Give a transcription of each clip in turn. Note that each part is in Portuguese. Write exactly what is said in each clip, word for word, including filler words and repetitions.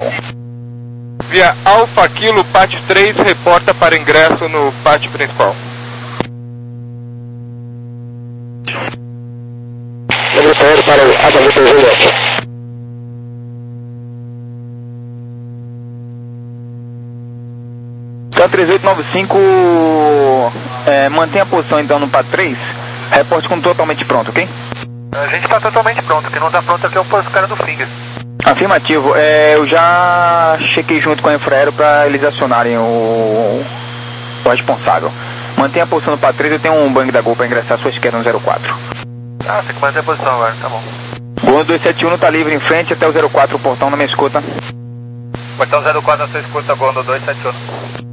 Via Alfa Kilo, pátio três, reporta para ingresso no pátio principal. Para o Alfa Victor Juliette. K três oito nove cinco, é, mantenha a posição então no pátio três, reporte como totalmente pronto, ok? A gente está totalmente pronto, o que não está pronto aqui é o cara do Finger. Afirmativo, é, eu já chequei junto com o Infraero para eles acionarem o, o responsável. Mantenha a posição no pátio três, eu tenho um bang da Gol para ingressar à sua esquerda no zero quatro. Ah, tem que manter a posição agora, tá bom. Gol dois sete um está livre em frente até o zero quatro, o portão na minha escuta. Portão zero quatro na sua escuta, Gol dois sete um.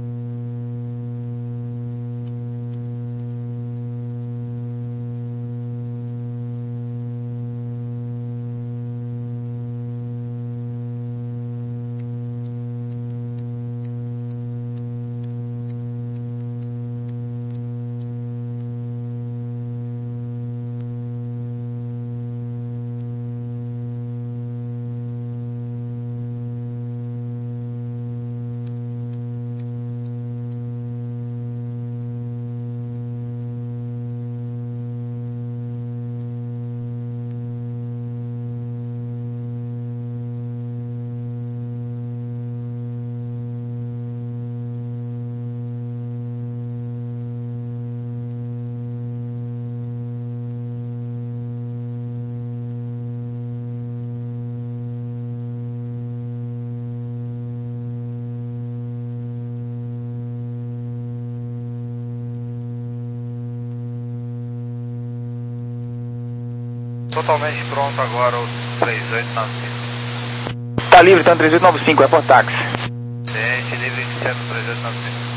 Totalmente pronto agora o três oito nove cinco. Tá livre, então três oito nove cinco, é por táxi. Gente, livre de centro três oito nove cinco.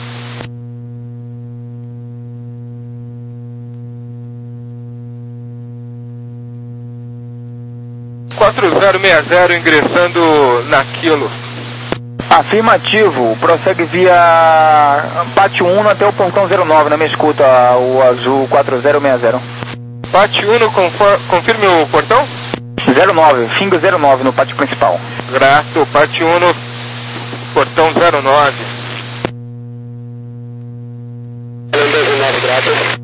quatro zero seis zero ingressando na Kilo. Afirmativo, prossegue via pátio um até o portão zero nove, na minha escuta, o azul quatro zero seis zero. Pátio um, confirme o portão? zero nove, Fingo zero nove no pátio principal. Grato, pátio um, portão zero nove. zero nove, grato.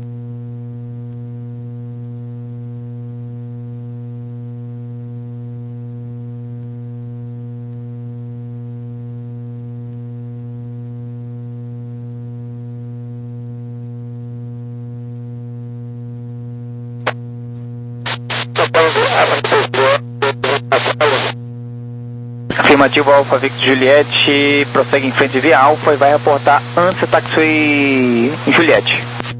Afirmativo, Alfa Victor Juliette, prossegue em frente via Alfa e vai reportar antes do táxi em Juliette.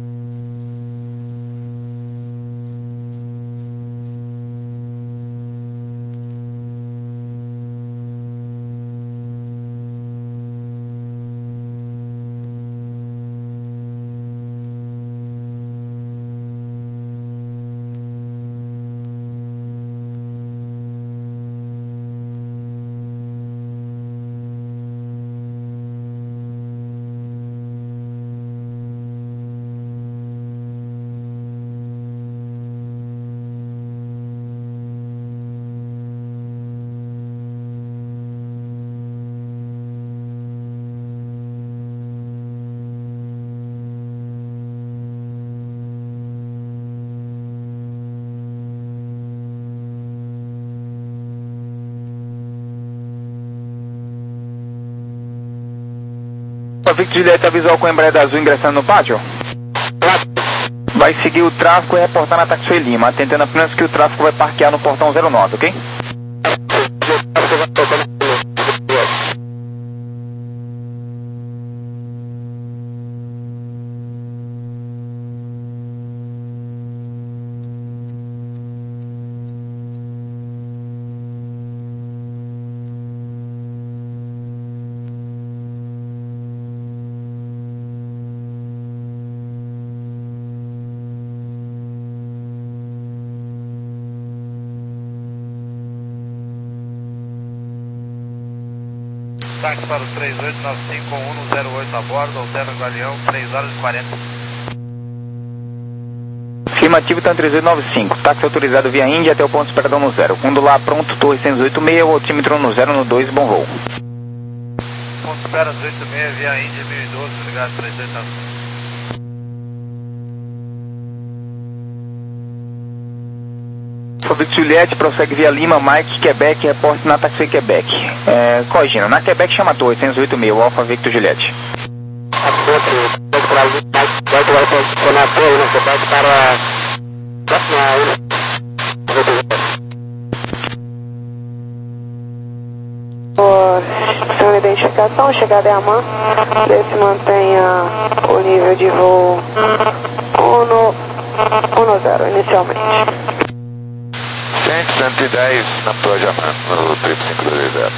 Alfa Victor Juliette avisou com a Embraer azul ingressando no pátio? Vai seguir o tráfego e reportar na Taxi Lima, atendendo apenas que o tráfego vai parquear no portão zero nove, ok? Táxi para o três oito nove cinco com um zero oito a bordo, Alterno Galeão, três horas e quarenta. Afirmativo, Tan três oito nove cinco. Táxi autorizado via Índia até o ponto de esperadão no zero. Fundo lá pronto, Torre cento e oito seis, o altímetro no zero no dois, bom voo. Ponto espera duzentos e oitenta e seis, via Índia mil e doze, ligado três oito nove cinco. Alfa Juliette, prossegue via Lima, Mike, Quebec, reporte na Taxi Quebec. É, corrigindo, na Quebec chama Torre cento e oitenta e seis, o Alfa Victor Juliette. Sua identificação, chegada é a mão. Se mantenha o nível de voo um zero inicialmente. cem, cento e dez na Proja no trip cinco dois zero.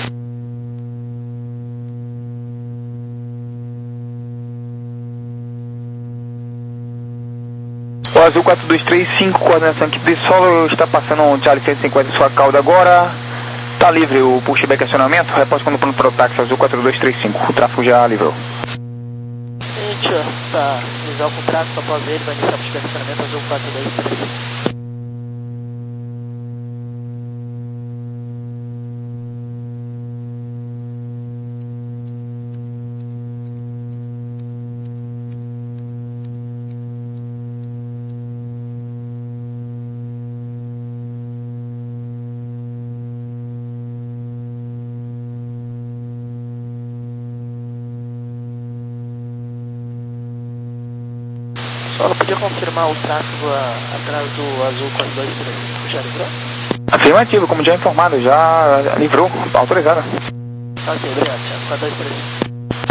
O Azul quatro dois três cinco, coordenação equipe de solo, está passando um Charlie cento e cinquenta em sua cauda agora. Está livre o pushback acionamento, repórter quando pronto para o táxi Azul quatro dois três cinco, o tráfego já livrou. Gente, ó, tá, visual com tráfego após ele, vai iniciar o pushback acionamento Azul quatro dois três cinco. Só não podia confirmar o tráfego a, atrás do Azul quatro dois três cinco, já livrou? Afirmativo, como já informado, já livrou, autorizada. Ok, obrigado, Thiago, quatro dois três cinco.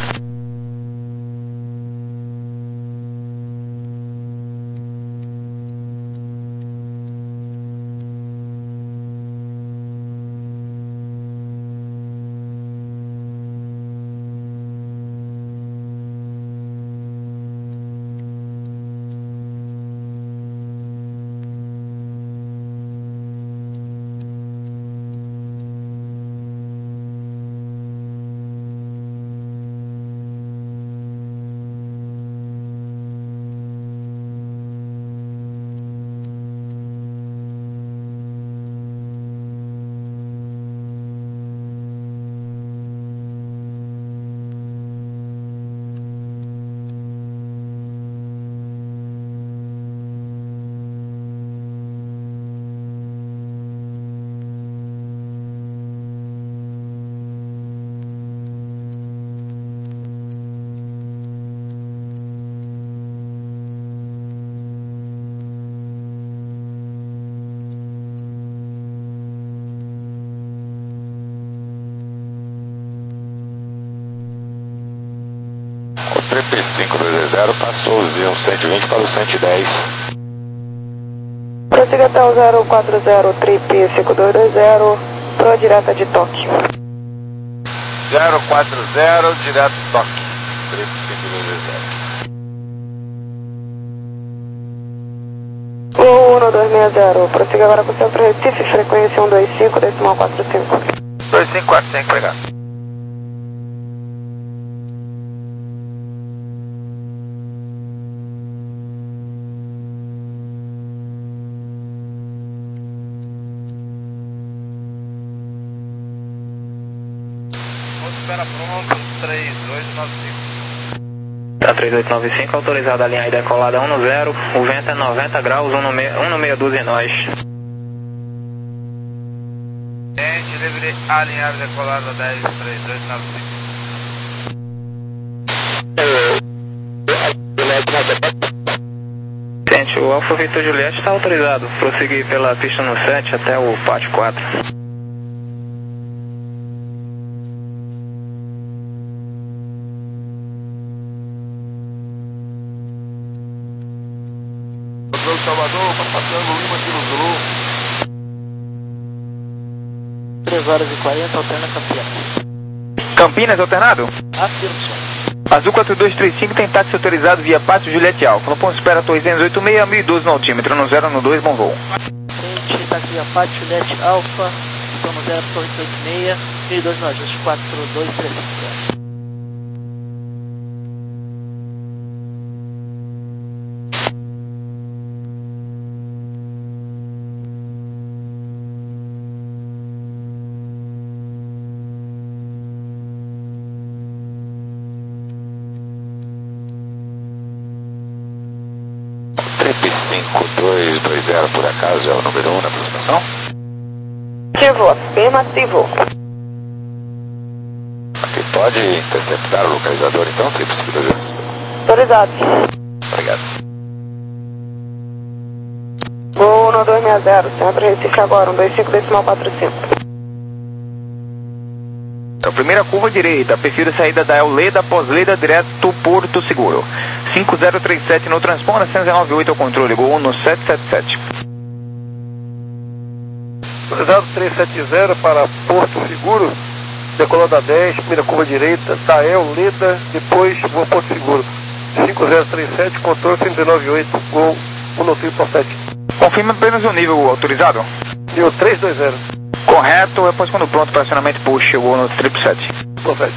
trip cinco dois zero passou o Zion cento e vinte para o cento e dez. Prossiga até o zero quatro zero, trip cinco dois dois zero, pro direta de toque. zero quatro zero, direto toque, trip cinco dois dois zero. Voo um dois seis zero, prossiga agora com o centro Recife, frequência um dois cinco, decimal quatro cinco. dois cinco quatro cinco, obrigado. Espera pronto, três oito nove cinco. Tá três oito nove cinco, autorizado a linha aí decolada um no zero, o vento é noventa graus, um no meia dúzia em nós. Gente, livre alinhado decolada dez três oito nove cinco. Gente, o Alfa Victor Juliette está autorizado, prosseguir pela pista no sete até o pátio quatro. Salvador, passando Lima aqui no Zulu. três horas e quarenta, alterna Campinas. Campinas, alternado? Afirmação. Azul quatro dois três cinco tem táxi autorizado via Pátio Juliette Alfa. No ponto de espera Torre cento e oitenta e seis, mil e doze no altímetro, no zero no dois, bom voo. Frente, táxi via Pátio Juliette Alfa, estou no zero, Torre cento e oitenta e seis, mil e doze no ajuste quatro dois três cinco. dois dois zero, por acaso, é o número um na aproximação? Afirmativo, afirmativo. Ok, pode interceptar o localizador então, triplo cinco dois zero. Autorizado. Obrigado. Voo no dois seis zero, sempre Recife agora, um dois cinco decimal quatro cinco. A primeira curva direita, perfil de saída da El Leda, pós-Leda, direto Porto Seguro. cinco zero três sete no transponder, cento e dezenove oito ao controle, gol no sete sete sete. Autorizado três sete zero para Porto Seguro, decolou da dez, primeira curva direita, da El Leda, depois voo Porto Seguro. cinco zero três sete, controle cento e dezenove oito, gol um no triplo sete. Confirma apenas o nível autorizado. Nível três dois zero. Correto, depois quando pronto para acionamento push, o gol no triplo sete. Perfeito.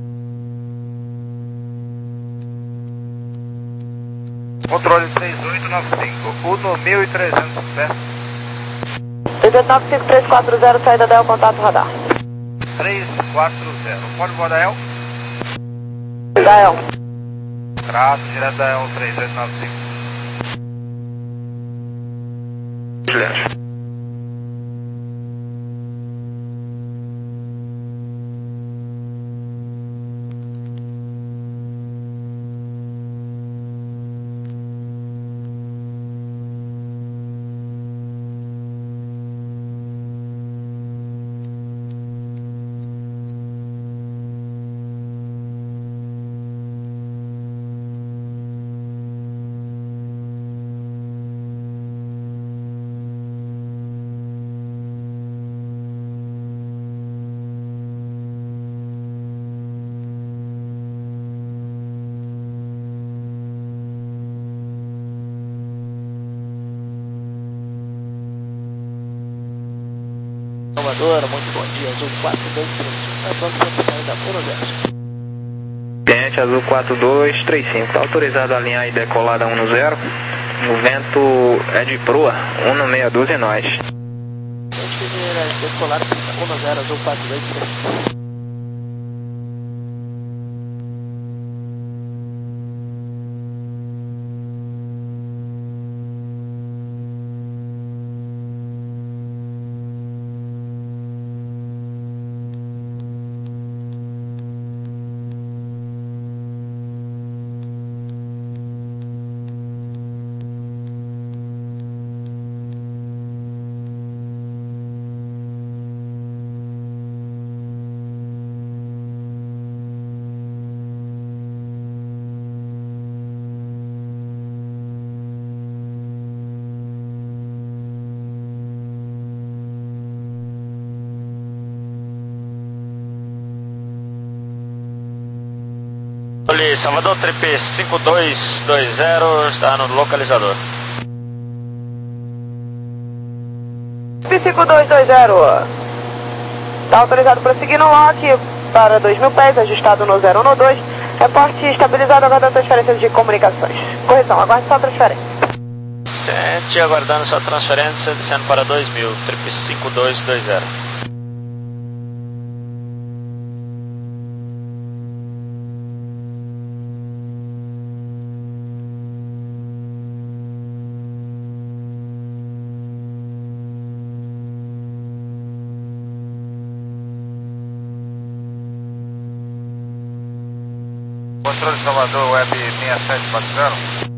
Controle três oito nove cinco, Uno mil e trezentos, certo? três oito nove cinco três quatro zero, saída da El, contato radar. três quatro zero, pode voar da El? Da El. Trato, direto da El três oito nove cinco. Salvador, muito bom dia, Azul quatro dois três cinco, a próxima saída Poroverso. Cliente Azul quatro dois três cinco, está autorizado a alinhar e decolar da um no zero. O vento é de proa, um no meia dúzia e nós. Cliente quiser decolar um no zero, Azul quatro dois três cinco. Salvador, trip cinco dois dois zero, está no localizador. cinco dois dois zero. Está autorizado para seguir no lock para dois mil pés, ajustado no zero um dois. Reporte estabilizado, aguardando transferência de comunicações. Correção, aguarde só transferência. Sente, aguardando sua transferência, descendo para dois mil, trip cinco dois dois zero. Controle Salvador, web seis sete quatro zero.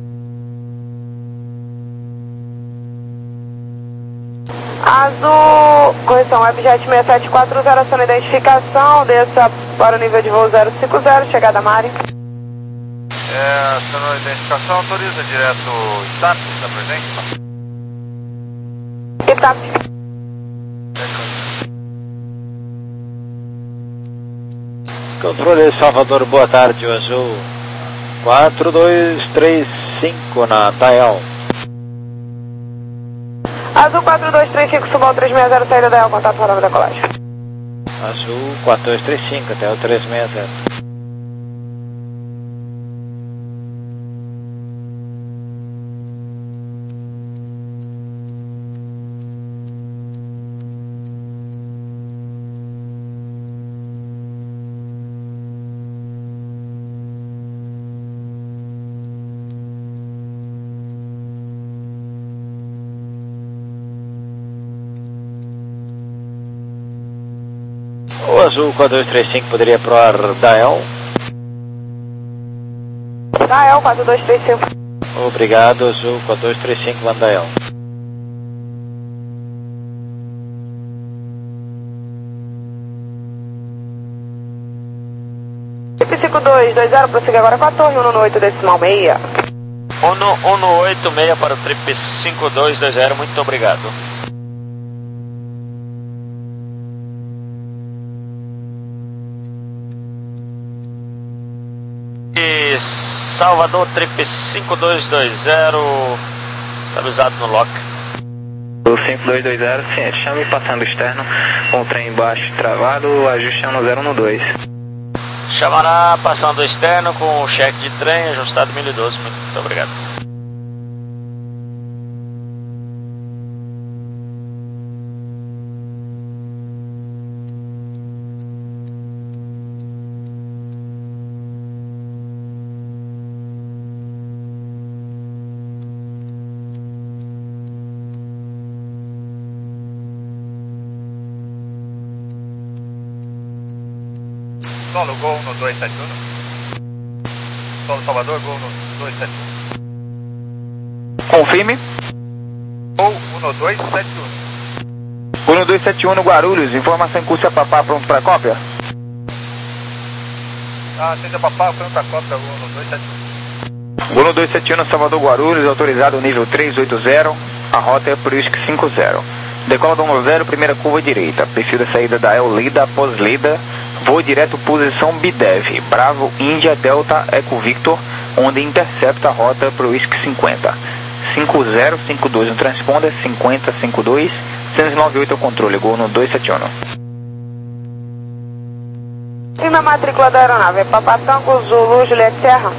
Azul, correção, Webjet seis sete quatro zero, aciona identificação, desça para o nível de voo zero cinco zero, chegada Mari. É, acionou a identificação, autoriza direto STAP, está presente? STAP. Controle Salvador, boa tarde, o Azul quatro dois três cinco na Tael. Azul quatro dois três cinco, suba ao três seis zero, saída da El, contato para a decolagem. Azul quatro dois três cinco, até o três seis zero. Azul quatro dois três cinco poderia pro ar Dael. Dael quatro dois três cinco. Obrigado, Azul quatro dois três cinco, Van Dael. Trip cinco dois dois zero, prossiga agora com a torre um no oito decimal seis. um no oito seis para o Trip cinco dois dois zero, muito obrigado. E Salvador, Trip cinco dois dois zero, estabilizado no lock. O cinco dois dois zero, sim, chame passando externo, com o trem embaixo travado, ajustando zero no dois. Chamará passando externo com o cheque de trem ajustado mil e doze, muito obrigado. Solo, gol no dois sete um. Solo Salvador, gol no dois sete um. Confirme. Gol no dois sete um. um dois sete um no Guarulhos, informação em curso a papá, pronto para cópia? Ah, atende a papá, pronto a cópia, gol no dois sete um. um dois sete um no Salvador Guarulhos, autorizado nível três oito zero, a rota é por I S C cinco zero. Decola do um zero, primeira curva direita, perfil da saída da El Lida, após Lida, voo direto posição B D E V, Bravo, Índia, Delta, Eco Victor, onde intercepta a rota para o I S C cinquenta. cinco zero cinco dois no transponder, cinquenta cinquenta e dois, cento e noventa e oito é o controle, gol no dois sete um. E na matrícula da aeronave, Papa Tango, Zulu, Juliette Serra.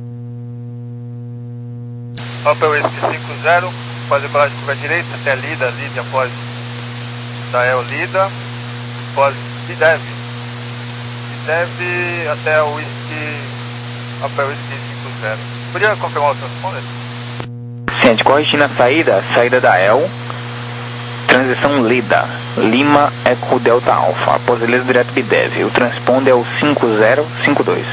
Opel I S C cinco zero, após decolar de curva direita, até Lida, Lida após da El Lida, após B D E V. B D E V até o I S C, Opel I S C cinco zero. Podia confirmar o transponder? Ciente, corrigindo a saída, saída da El, transição Lida, Lima, Eco Delta Alpha, após Lida direto B D E V, o transponder é o cinco zero cinco dois.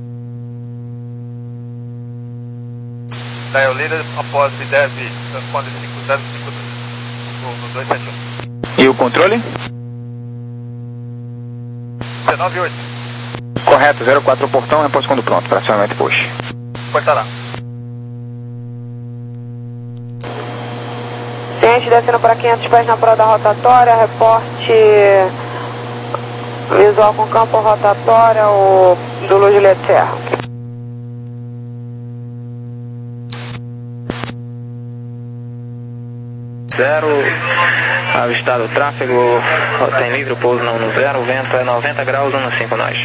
Da El Lida após B D E V, transponder cinco zero cinco dois, no dois sete um. E o controle? dezenove oito. Correto, zero quatro portão, repouso quando pronto, para acionamento push. Portará. Ciente, descendo para quinhentos pés na prova da rotatória, reporte visual com campo rotatória, o Zulu Juliette Serra. Zero, avistado o tráfego, tem livre pouso não no zero, o vento é noventa graus, um no cinco nós.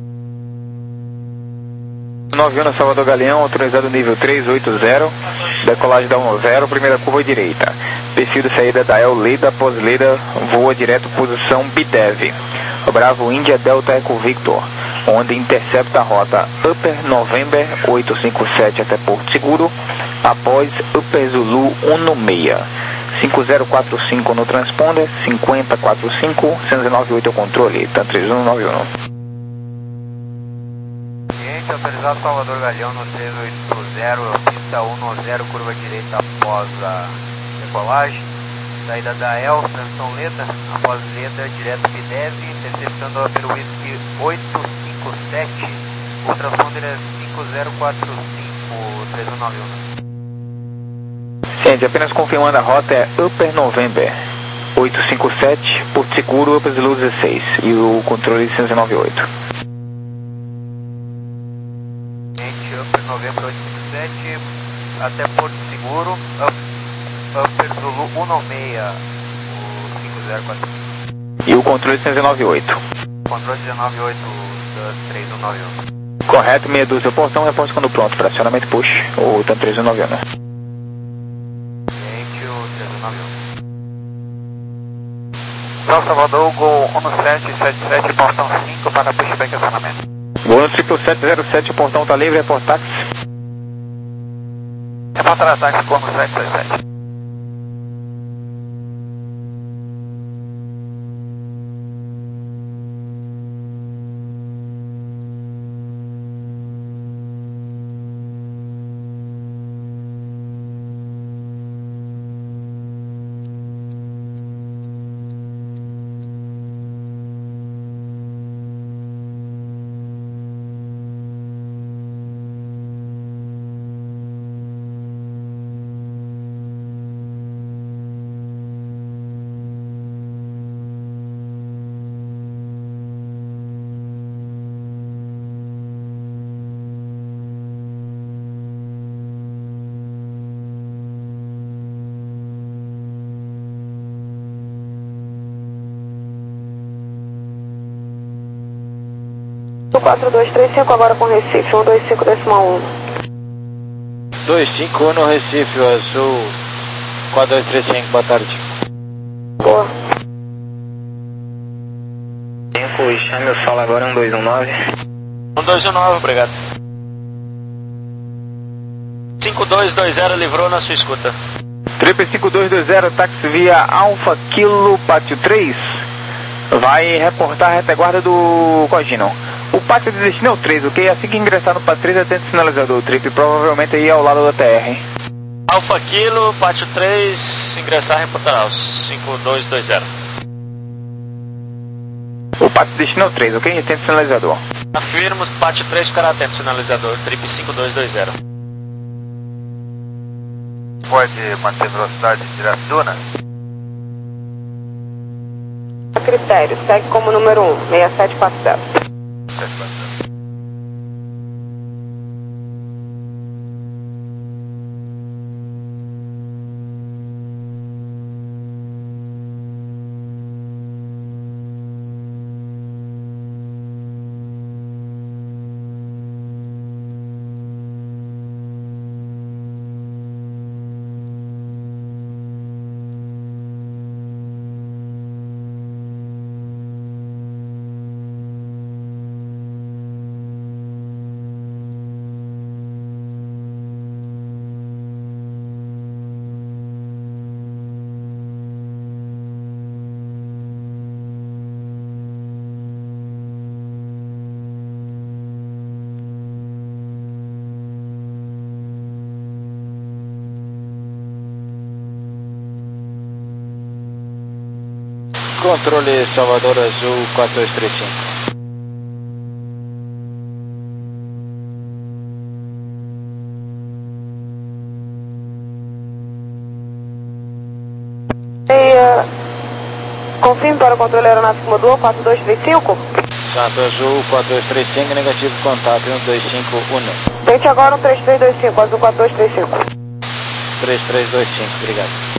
nove um Salvador Galeão, autorizado nível três oito zero, decolagem da um zero, primeira curva direita. Perfil de saída da El Lida, após Lida, voa direto posição B D E V. Bravo Índia Delta Eco Victor, onde intercepta a rota Upper November oitocentos e cinquenta e sete até Porto Seguro, após Upper Zulu um no seis. cinco zero quatro cinco no transponder, cinquenta quarenta e cinco, cento e noventa e oito é o controle, tá três um nove um. Cliente autorizado Salvador Galeão no três oito zero, pista um no zero, curva direita após a decolagem. Saída da El, transição Leda, após Leda, direto B D E V, interceptando pelo Whisky oito cinco sete, o transponder é cinco zero quatro cinco, três um nove um. Gente, apenas confirmando a rota é Upper November oitocentos e cinquenta e sete, Porto Seguro, Upper Zulu dezesseis e o controle cento e noventa e oito. Gente, Upper November oitocentos e cinquenta e sete até Porto Seguro, Upper Zulu um no seis, o cinco zero quatro cinco. E o controle cento e noventa e oito. Controle dezenove e oito da três um nove um. Correto, meia dúzia portão, repórter quando pronto, para acionamento push, ou tá três um nove um. São Salvador, Gol um sete sete sete, portão cinco para pushback acionamento. Gol no triplo sete zero sete, o portão tá livre, repórter táxi. Repórter táxi, Gol no sete sete sete. quatro dois três cinco, agora com Recife, um dois cinco decimal um. dois cinco um no Recife, Azul quatro dois três cinco, boa tarde. Boa. Tempo, chame o solo agora, um dois um nove. um dois um nove, obrigado. cinco dois dois zero, livrou na sua escuta. Trip cinco dois dois zero, táxi via Alfa Kilo Pátio três. Vai reportar a retaguarda do Cogino. O pátio de destino é o três, ok? Assim que ingressar no pátio três, atende o sinalizador. O Trip provavelmente aí ao lado da T R. Alfa Kilo, Pátio três, ingressar, reportará cinco dois dois zero. O pátio de destino é o três, ok? Atende o sinalizador. Afirmo, Pátio três ficará atento, sinalizador. Trip cinco dois dois zero. Pode manter velocidade direto Duna? A critério, segue como número um, seis sete quatro zero. Controle Salvador Azul quatro dois três cinco. E, uh, confirme para o controle aeronáutico modul quatro dois três cinco. Santo Azul quatro dois três cinco, negativo contato um dois cinco um. Tente agora um três três dois cinco, Azul quatro dois três cinco. três três dois cinco, obrigado.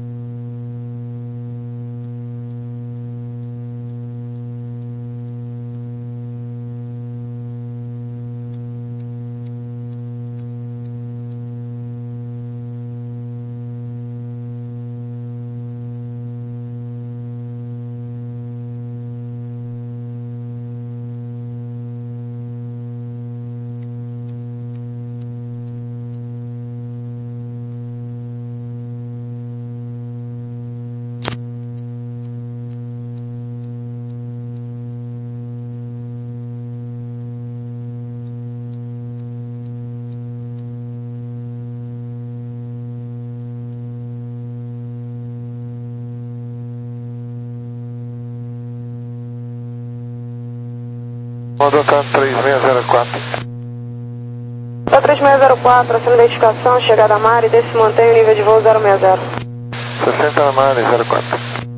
Mandou três seis zero quatro. Para três seis zero quatro, acima identificação, chegada a Mari, desse mantém o nível de voo zero seis zero. sessenta na Mari, zero quatro.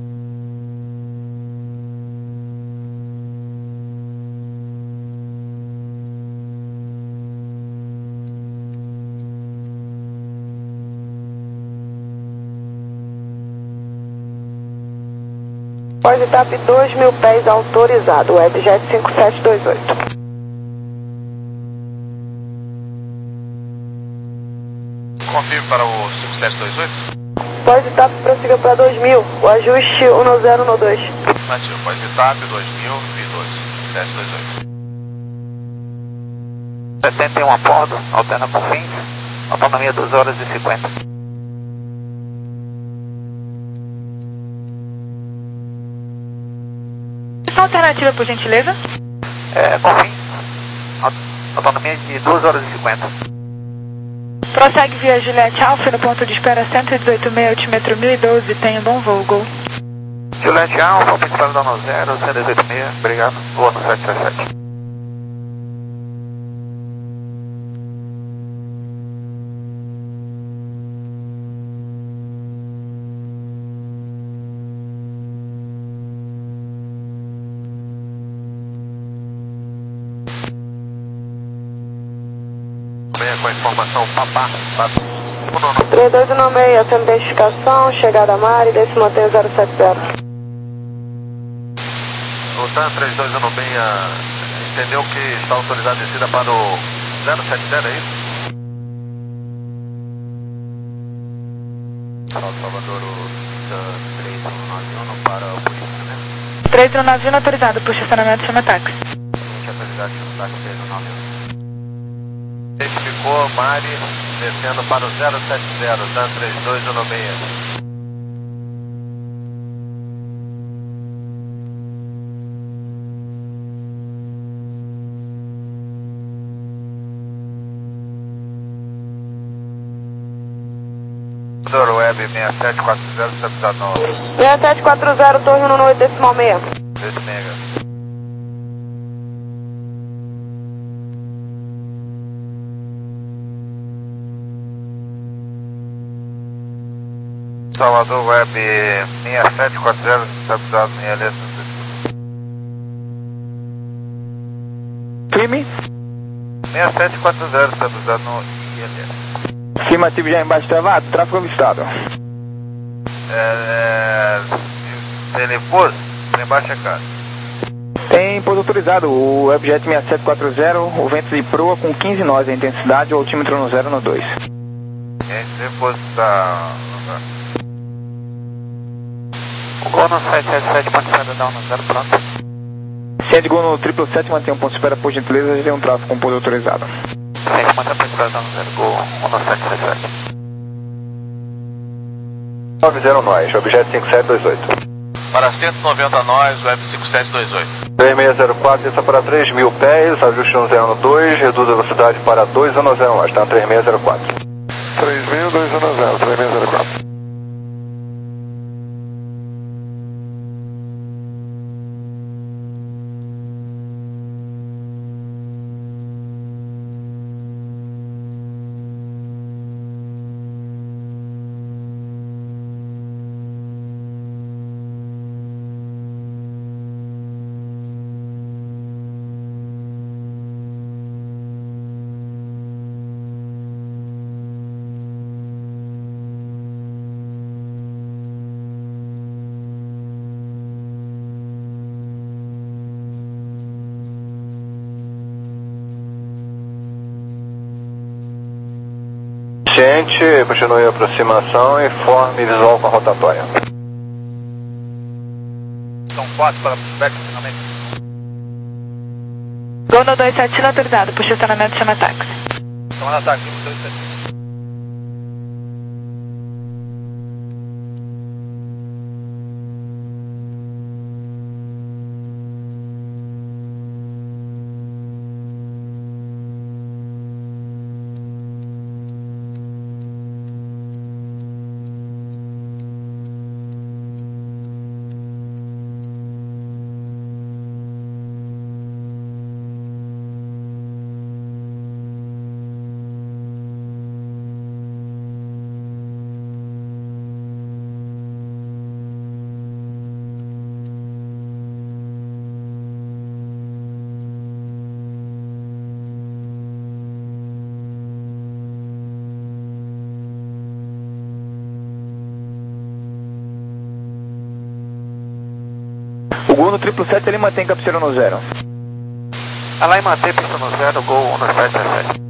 Pós-etap dois mil pés autorizado, Webjet cinco sete dois oito. Confirme para o cinco sete dois oito. Pós-etap prossiga para dois mil, o ajuste um zero um dois. Nativo, pós-etap dois mil e dois, sete dois oito. setenta e um a bordo, alterna com fins, autonomia duas horas e cinquenta. Alternativa, por gentileza? É, com fins, autonomia de duas horas e cinquenta. Prossegue via Juliette Alfa no ponto de espera cento e dezoito meio, altímetro mil e doze, tenha um bom voo, Gol. Juliette Alfa, principal dano zero, cento e dezoito meio, obrigado, voa no sete três sete. Com a informação, papá, três dois um seis, acima identificação, chegada a Mari, desse mantém zero sete zero. Voltando três dois um seis, entendeu que está autorizada a descida para o zero sete zero, é isso? Salvador, três um nove um para o posicionamento. três um nove um autorizado para o estacionamento, chama táxi. Autorizado, chama táxi três um nove um. Identificou Mari descendo para o zero sete zero, Dan três dois um seis. Web seis sete quatro zero, estabilizado no... seis sete quatro zero, torre um oito, decimal seis. Desse mega. Salvador Web seis sete quatro zero, estabilizado em L S. Clime? seis sete quatro zero, estabilizado no I L S. Afirmativo já embaixo travado, tráfego avistado. É, é, Telepus, embaixo é cara. Tem pouso autorizado, o Webjet seis sete quatro zero, o vento de proa com quinze nós, a intensidade, o altímetro no zero no dois. É, depois tá... O Gol no sete sete sete, ponto de espera, down no zero, pronto. Se é de Gol no sete sete sete, mantém um ponto de espera, por gentileza, já tem um tráfego com pouso autorizado. sete, mantém um ponto de espera, down no zero, Gol um no sete sete sete. nove zero nós, objeto cinco sete dois oito. Para cento e noventa nós, Web cinco sete dois oito. três seis zero quatro, desça para três mil pés, ajuste no zero dois, reduz a velocidade para dois um zero nós, tá? três seis zero quatro. três mil, dois um zero, três seis zero quatro. Gente, continue a aproximação e forme visual com a rotatória. São quatro para back estacionamento. Gol no dois sete não autorizado, para o estacionamento, chama táxi. Chamando ataque, dois sete. O Gol no sete sete sete, ele mantém cabeceira no zero. Ela mantém pista no zero, Gol um no sete sete sete.